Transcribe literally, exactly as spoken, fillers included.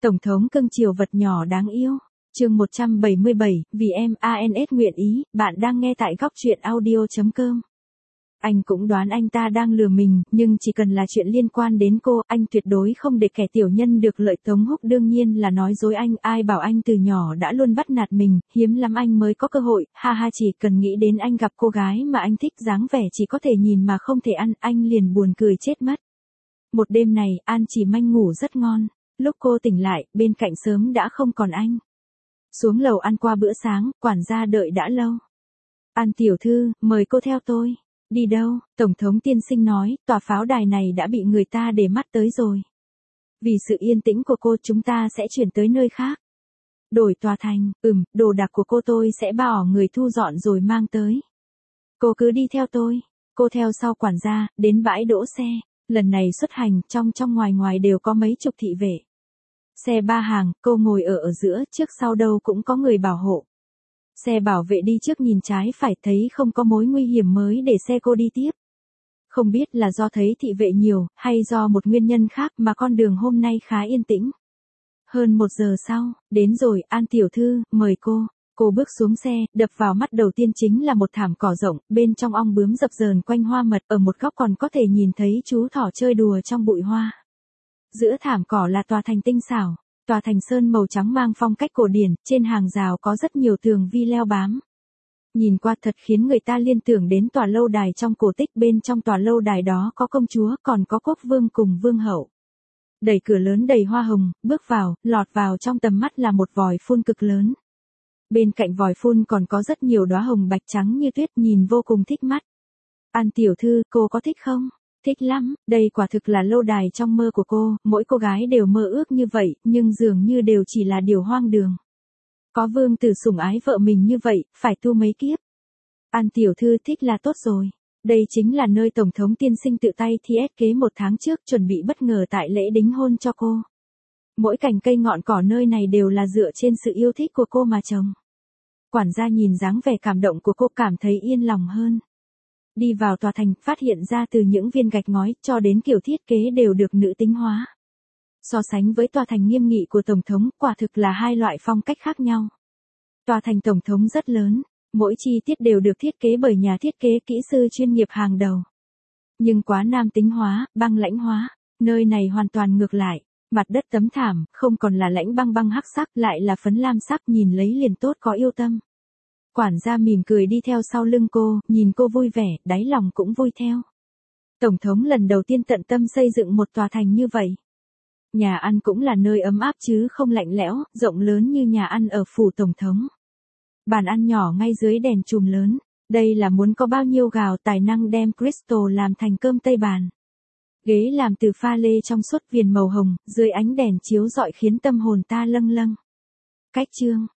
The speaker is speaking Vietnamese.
Tổng thống cưng chiều vật nhỏ đáng yêu. Chương một trăm bảy mươi bảy, vì em a en ét nguyện ý, bạn đang nghe tại góc truyện audio chấm com. Anh cũng đoán anh ta đang lừa mình, nhưng chỉ cần là chuyện liên quan đến cô, anh tuyệt đối không để kẻ tiểu nhân được lợi. Tống Húc đương nhiên là nói dối anh, ai bảo anh từ nhỏ đã luôn bắt nạt mình, hiếm lắm anh mới có cơ hội, ha ha, chỉ cần nghĩ đến anh gặp cô gái mà anh thích dáng vẻ chỉ có thể nhìn mà không thể ăn, anh liền buồn cười chết mất. Một đêm này, An Chỉ Manh ngủ rất ngon, lúc cô tỉnh lại, bên cạnh sớm đã không còn anh. Xuống lầu ăn qua bữa sáng, quản gia đợi đã lâu. An tiểu thư, mời cô theo tôi. Đi đâu? Tổng thống tiên sinh nói, tòa pháo đài này đã bị người ta để mắt tới rồi. Vì sự yên tĩnh của cô chúng ta sẽ chuyển tới nơi khác. Đổi tòa thành, ừm, đồ đạc của cô tôi sẽ bảo người thu dọn rồi mang tới. Cô cứ đi theo tôi. Cô theo sau quản gia, đến bãi đỗ xe. Lần này xuất hành, trong trong ngoài ngoài đều có mấy chục thị vệ. Xe ba hàng, cô ngồi ở ở giữa, trước sau đâu cũng có người bảo hộ. Xe bảo vệ đi trước nhìn trái phải, thấy không có mối nguy hiểm mới để xe cô đi tiếp. Không biết là do thấy thị vệ nhiều, hay do một nguyên nhân khác mà con đường hôm nay khá yên tĩnh. Hơn một giờ sau, đến rồi, An tiểu thư, mời cô. Cô bước xuống xe, đập vào mắt đầu tiên chính là một thảm cỏ rộng, bên trong ong bướm dập dờn quanh hoa mật, ở một góc còn có thể nhìn thấy chú thỏ chơi đùa trong bụi hoa. Giữa thảm cỏ là tòa thành tinh xảo, tòa thành sơn màu trắng mang phong cách cổ điển, trên hàng rào có rất nhiều tường vi leo bám. Nhìn qua thật khiến người ta liên tưởng đến tòa lâu đài trong cổ tích, bên trong tòa lâu đài đó có công chúa, còn có quốc vương cùng vương hậu. Đẩy cửa lớn đầy hoa hồng, bước vào, lọt vào trong tầm mắt là một vòi phun cực lớn. Bên cạnh vòi phun còn có rất nhiều đóa hồng bạch trắng như tuyết, nhìn vô cùng thích mắt. An tiểu thư, cô có thích không? Thích lắm, đây quả thực là lâu đài trong mơ của cô, mỗi cô gái đều mơ ước như vậy, nhưng dường như đều chỉ là điều hoang đường. Có vương tử sủng ái vợ mình như vậy, phải tu mấy kiếp. An tiểu thư thích là tốt rồi. Đây chính là nơi Tổng thống tiên sinh tự tay thiết kế một tháng trước, chuẩn bị bất ngờ tại lễ đính hôn cho cô. Mỗi cành cây ngọn cỏ nơi này đều là dựa trên sự yêu thích của cô mà trồng. Quản gia nhìn dáng vẻ cảm động của cô cảm thấy yên lòng hơn. Đi vào tòa thành, phát hiện ra từ những viên gạch ngói cho đến kiểu thiết kế đều được nữ tính hóa. So sánh với tòa thành nghiêm nghị của Tổng thống, quả thực là hai loại phong cách khác nhau. Tòa thành Tổng thống rất lớn, mỗi chi tiết đều được thiết kế bởi nhà thiết kế kỹ sư chuyên nghiệp hàng đầu. Nhưng quá nam tính hóa, băng lãnh hóa, nơi này hoàn toàn ngược lại. Mặt đất tấm thảm, không còn là lãnh băng băng hắc sắc, lại là phấn lam sắc, nhìn lấy liền tốt có yêu tâm. Quản gia mỉm cười đi theo sau lưng cô, nhìn cô vui vẻ, đáy lòng cũng vui theo. Tổng thống lần đầu tiên tận tâm xây dựng một tòa thành như vậy. Nhà ăn cũng là nơi ấm áp chứ không lạnh lẽo, rộng lớn như nhà ăn ở phủ Tổng thống. Bàn ăn nhỏ ngay dưới đèn chùm lớn, đây là muốn có bao nhiêu gạo tài năng đem Crystal làm thành cơm tây bàn. Ghế làm từ pha lê trong suốt viền màu hồng, dưới ánh đèn chiếu rọi khiến tâm hồn ta lâng lâng. Cách chương